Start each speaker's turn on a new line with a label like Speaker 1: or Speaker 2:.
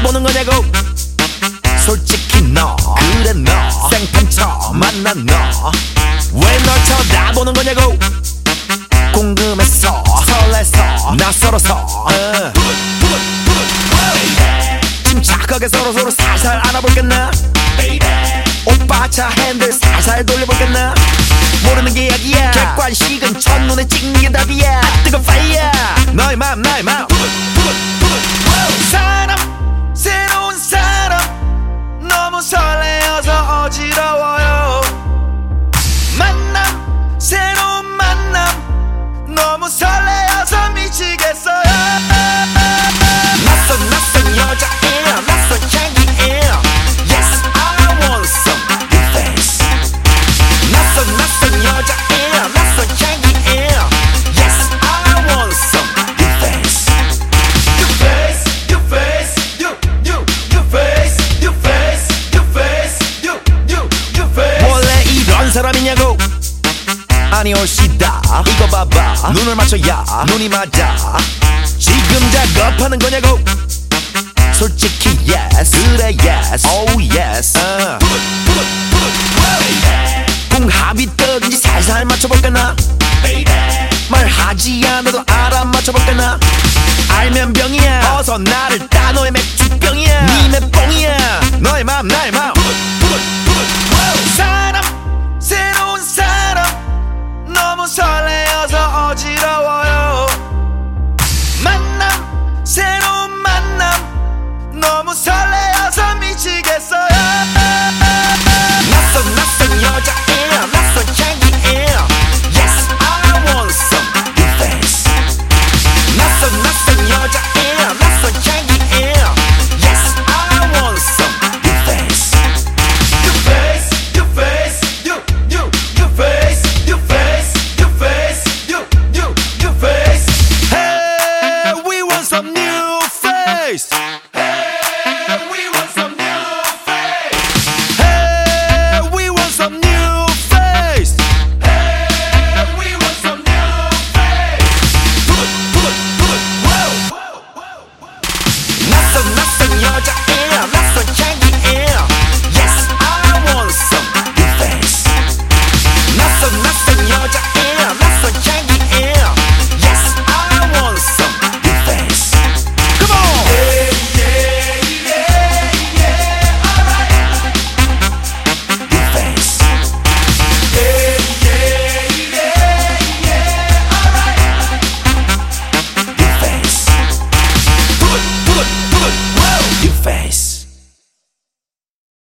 Speaker 1: 쳐다보는 거냐고. 솔직히 너 그래 너 생판처 만난 너 왜 널 쳐다보는 거냐고. 궁금해서 설레서 낯설어서 침착하게 서로 살살 알아볼겠나. 오빠 차 핸들 살살 돌려볼겠나. 모르는 게 약이야. 객관식은 첫눈에 찍는 게 답이야. 뜨거운 파이어 너의 맘 나의 맘. 사람 새로운 사람 너무 설레어서 어지러워요. 만남 새로운 만남 너무 설레어서 미치겠어요. 낯선 여자예요. 낯선 향기예요. Yes I want some new face. 낯선 여자예요. 낯선 향기예요. Yes I want some new face. New face, new face, new face, new face, new face, new face. 원래 이런 사람이냐고. 아니 올시다 이거 봐봐. 눈을 맞춰야 눈이 맞아. 지금 작업하는 거냐고. 솔직히 yes 그래 yes oh yes 궁합이 떡인지 살살 맞춰볼까나. 말하지 않아도 알아맞혀볼까나. 알면 병이야. 어서 나를 따. 너의 맥주병이야. 니 맷뽕이야. 너의 맘 나의 맘.